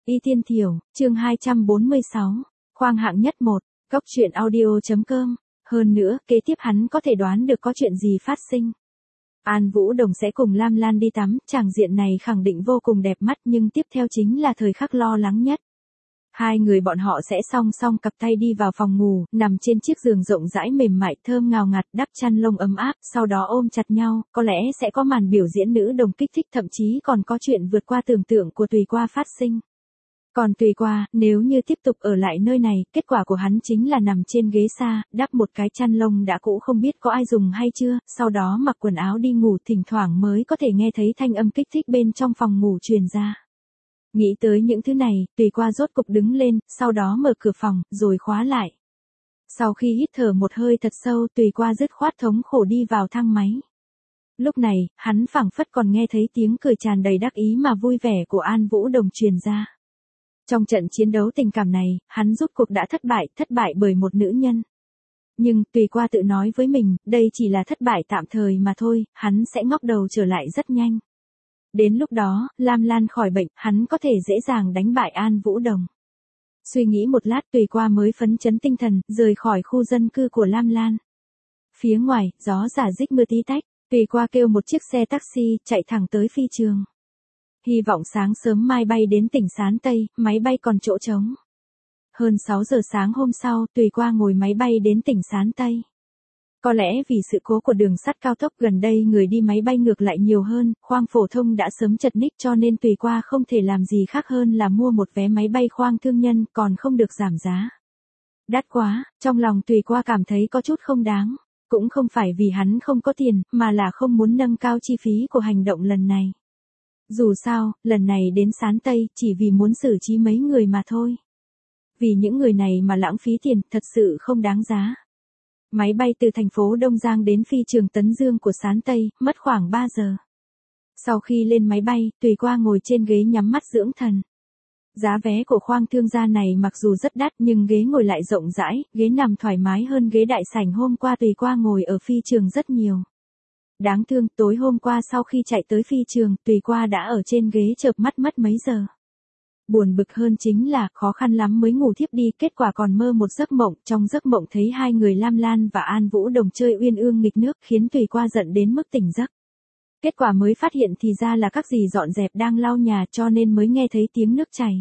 Y Tiên Thiểu, chương 246, khoang hạng nhất 1, góc truyện audio.com. Hơn nữa, kế tiếp hắn có thể đoán được có chuyện gì phát sinh. An Vũ Đồng sẽ cùng Lam Lan đi tắm, tràng diện này khẳng định vô cùng đẹp mắt, nhưng tiếp theo chính là thời khắc lo lắng nhất. Hai người bọn họ sẽ song song cặp tay đi vào phòng ngủ, nằm trên chiếc giường rộng rãi mềm mại thơm ngào ngạt, đắp chăn lông ấm áp, sau đó ôm chặt nhau, có lẽ sẽ có màn biểu diễn nữ đồng kích thích, thậm chí còn có chuyện vượt qua tưởng tượng của Tùy Qua phát sinh. Còn Tùy Qua, nếu như tiếp tục ở lại nơi này, kết quả của hắn chính là nằm trên ghế xa, đắp một cái chăn lông đã cũ không biết có ai dùng hay chưa, sau đó mặc quần áo đi ngủ, thỉnh thoảng mới có thể nghe thấy thanh âm kích thích bên trong phòng ngủ truyền ra. Nghĩ tới những thứ này, Tùy Qua rốt cục đứng lên, sau đó mở cửa phòng, rồi khóa lại. Sau khi hít thở một hơi thật sâu, Tùy Qua dứt khoát thống khổ đi vào thang máy. Lúc này, hắn phảng phất còn nghe thấy tiếng cười tràn đầy đắc ý mà vui vẻ của An Vũ Đồng truyền ra. Trong trận chiến đấu tình cảm này, hắn rốt cuộc đã thất bại bởi một nữ nhân. Nhưng, Tùy Qua tự nói với mình, đây chỉ là thất bại tạm thời mà thôi, hắn sẽ ngóc đầu trở lại rất nhanh. Đến lúc đó, Lam Lan khỏi bệnh, hắn có thể dễ dàng đánh bại An Vũ Đồng. Suy nghĩ một lát, Tùy Qua mới phấn chấn tinh thần, rời khỏi khu dân cư của Lam Lan. Phía ngoài, gió rả rích mưa tí tách, Tùy Qua kêu một chiếc xe taxi, chạy thẳng tới phi trường. Hy vọng sáng sớm mai bay đến tỉnh Sán Tây, máy bay còn chỗ trống. Hơn 6 giờ sáng hôm sau, Tùy Qua ngồi máy bay đến tỉnh Sán Tây. Có lẽ vì sự cố của đường sắt cao tốc gần đây người đi máy bay ngược lại nhiều hơn, khoang phổ thông đã sớm chật ních cho nên Tùy Qua không thể làm gì khác hơn là mua một vé máy bay khoang thương nhân, còn không được giảm giá. Đắt quá, trong lòng Tùy Qua cảm thấy có chút không đáng. Cũng không phải vì hắn không có tiền, mà là không muốn nâng cao chi phí của hành động lần này. Dù sao, lần này đến Sán Tây, chỉ vì muốn xử trí mấy người mà thôi. Vì những người này mà lãng phí tiền, thật sự không đáng giá. Máy bay từ thành phố Đông Giang đến phi trường Tấn Dương của Sán Tây, mất khoảng 3 giờ. Sau khi lên máy bay, Tùy Qua ngồi trên ghế nhắm mắt dưỡng thần. Giá vé của khoang thương gia này mặc dù rất đắt nhưng ghế ngồi lại rộng rãi, ghế nằm thoải mái hơn ghế đại sảnh hôm qua Tùy Qua ngồi ở phi trường rất nhiều. Đáng thương, tối hôm qua sau khi chạy tới phi trường, Tùy Qua đã ở trên ghế chợp mắt mất mấy giờ. Buồn bực hơn chính là, khó khăn lắm mới ngủ thiếp đi, kết quả còn mơ một giấc mộng, trong giấc mộng thấy hai người Lam Lan và An Vũ Đồng chơi uyên ương nghịch nước, khiến Tùy Qua giận đến mức tỉnh giấc. Kết quả mới phát hiện thì ra là các dì dọn dẹp đang lau nhà cho nên mới nghe thấy tiếng nước chảy.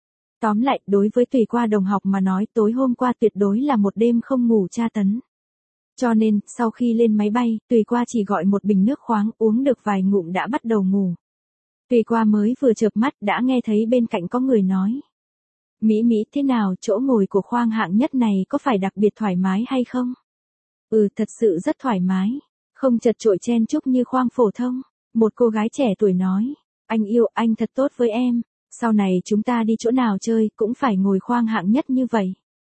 Tóm lại, đối với Tùy Qua đồng học mà nói, tối hôm qua tuyệt đối là một đêm không ngủ tra tấn. Cho nên, sau khi lên máy bay, Tùy Qua chỉ gọi một bình nước khoáng, uống được vài ngụm đã bắt đầu ngủ. Tùy Qua mới vừa chợp mắt đã nghe thấy bên cạnh có người nói. Mỹ Mỹ, thế nào, chỗ ngồi của khoang hạng nhất này có phải đặc biệt thoải mái hay không? Thật sự rất thoải mái. Không chật chội chen chúc như khoang phổ thông. Một cô gái trẻ tuổi nói. Anh yêu, anh thật tốt với em. Sau này chúng ta đi chỗ nào chơi cũng phải ngồi khoang hạng nhất như vậy.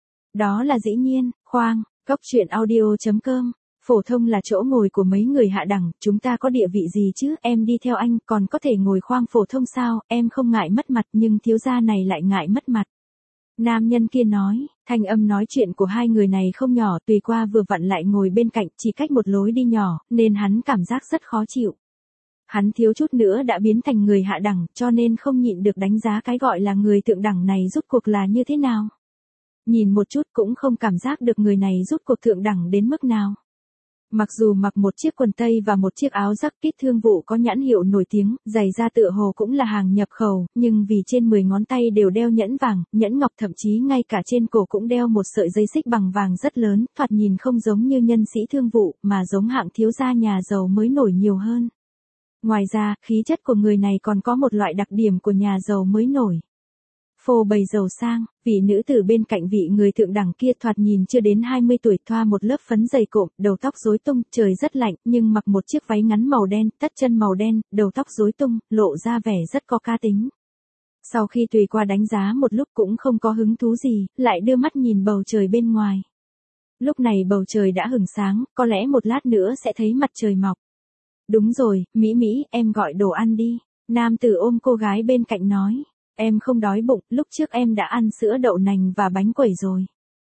Đó là dĩ nhiên, khoang. Góc truyện audio.com. Phổ thông là chỗ ngồi của mấy người hạ đẳng, chúng ta có địa vị gì chứ, em đi theo anh còn có thể ngồi khoang phổ thông sao, em không ngại mất mặt nhưng thiếu gia này lại ngại mất mặt. Nam nhân kia nói, thanh âm nói chuyện của hai người này không nhỏ, Tùy Qua vừa vặn lại ngồi bên cạnh, chỉ cách một lối đi nhỏ, nên hắn cảm giác rất khó chịu. Hắn thiếu chút nữa đã biến thành người hạ đẳng, cho nên không nhịn được đánh giá cái gọi là người thượng đẳng này rốt cuộc là như thế nào. Nhìn một chút cũng không cảm giác được người này rốt cuộc thượng đẳng đến mức nào. Mặc dù mặc một chiếc quần tây và một chiếc áo jacket thương vụ có nhãn hiệu nổi tiếng, giày da tựa hồ cũng là hàng nhập khẩu, nhưng vì trên 10 ngón tay đều đeo nhẫn vàng, nhẫn ngọc, thậm chí ngay cả trên cổ cũng đeo một sợi dây xích bằng vàng rất lớn, thoạt nhìn không giống như nhân sĩ thương vụ, mà giống hạng thiếu gia nhà giàu mới nổi nhiều hơn. Ngoài ra, khí chất của người này còn có một loại đặc điểm của nhà giàu mới nổi. Phô bày giàu sang, vị nữ tử bên cạnh vị người thượng đẳng kia thoạt nhìn chưa đến 20 tuổi, thoa một lớp phấn dày cộm, đầu tóc rối tung, trời rất lạnh, nhưng mặc một chiếc váy ngắn màu đen, tất chân màu đen, đầu tóc rối tung, lộ ra vẻ rất có cá tính. Sau khi Tùy Qua đánh giá một lúc cũng không có hứng thú gì, lại đưa mắt nhìn bầu trời bên ngoài. Lúc này bầu trời đã hửng sáng, có lẽ một lát nữa sẽ thấy mặt trời mọc. Đúng rồi, Mỹ Mỹ, em gọi đồ ăn đi. Nam tử ôm cô gái bên cạnh nói. Em không đói bụng, lúc trước em đã ăn sữa đậu nành và bánh quẩy rồi.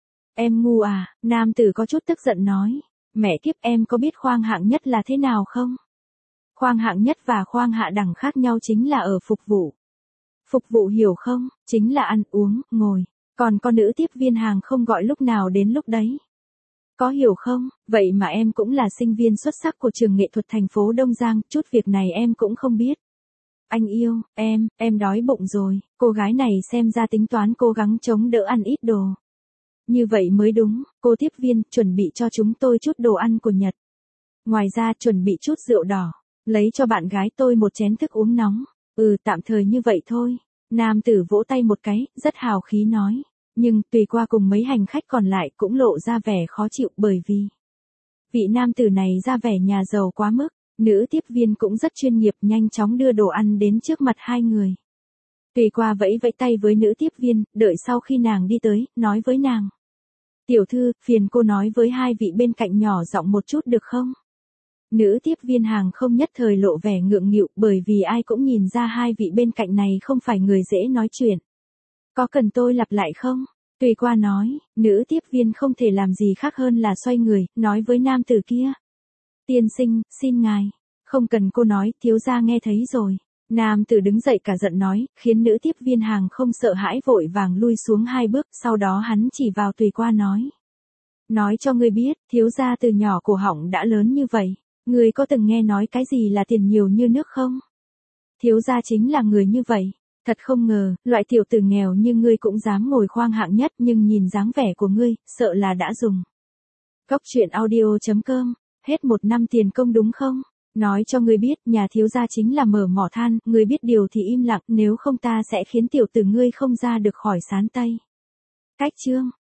Em ngu à, nam tử có chút tức giận nói. Mẹ kiếp, em có biết khoang hạng nhất là thế nào không? Khoang hạng nhất và khoang hạ đẳng khác nhau chính là ở phục vụ. Phục vụ hiểu không, chính là ăn uống, ngồi. Còn có nữ tiếp viên hàng không gọi lúc nào đến lúc đấy. Có hiểu không, vậy mà em cũng là sinh viên xuất sắc của trường nghệ thuật thành phố Đông Giang, chút việc này em cũng không biết. Anh yêu, em đói bụng rồi, cô gái này xem ra tính toán cố gắng chống đỡ ăn ít đồ. Như vậy mới đúng, cô tiếp viên, chuẩn bị cho chúng tôi chút đồ ăn của Nhật. Ngoài ra chuẩn bị chút rượu đỏ, lấy cho bạn gái tôi một chén thức uống nóng. Tạm thời như vậy thôi. Nam tử vỗ tay một cái, rất hào khí nói. Nhưng tùy qua cùng mấy hành khách còn lại cũng lộ ra vẻ khó chịu bởi vì vị nam tử này ra vẻ nhà giàu quá mức. Nữ tiếp viên cũng rất chuyên nghiệp, nhanh chóng đưa đồ ăn đến trước mặt hai người. Tùy qua vẫy vẫy tay với nữ tiếp viên, đợi sau khi nàng đi tới, nói với nàng. Tiểu thư, phiền cô nói với hai vị bên cạnh nhỏ giọng một chút được không? Nữ tiếp viên hàng không nhất thời lộ vẻ ngượng nghịu bởi vì ai cũng nhìn ra hai vị bên cạnh này không phải người dễ nói chuyện. Có cần tôi lặp lại không? Tùy qua nói, nữ tiếp viên không thể làm gì khác hơn là xoay người, nói với nam tử kia. Tiên sinh, xin ngài. Không cần cô nói, thiếu gia nghe thấy rồi. Nam tử đứng dậy cả giận nói, khiến nữ tiếp viên hàng không sợ hãi vội vàng lui xuống hai bước, sau đó hắn chỉ vào tùy qua nói. Nói cho ngươi biết, thiếu gia từ nhỏ cổ họng đã lớn như vậy. Ngươi có từng nghe nói cái gì là tiền nhiều như nước không? Thiếu gia chính là người như vậy. Thật không ngờ, loại tiểu tử nghèo như ngươi cũng dám ngồi khoang hạng nhất, nhưng nhìn dáng vẻ của ngươi, sợ là đã dùng. Cốc truyện audio.com, hết 1 năm tiền công đúng không? Nói cho ngươi biết, nhà thiếu gia chính là mở mỏ than, ngươi biết điều thì im lặng, nếu không ta sẽ khiến tiểu tử ngươi không ra được khỏi sán tây. Cách chương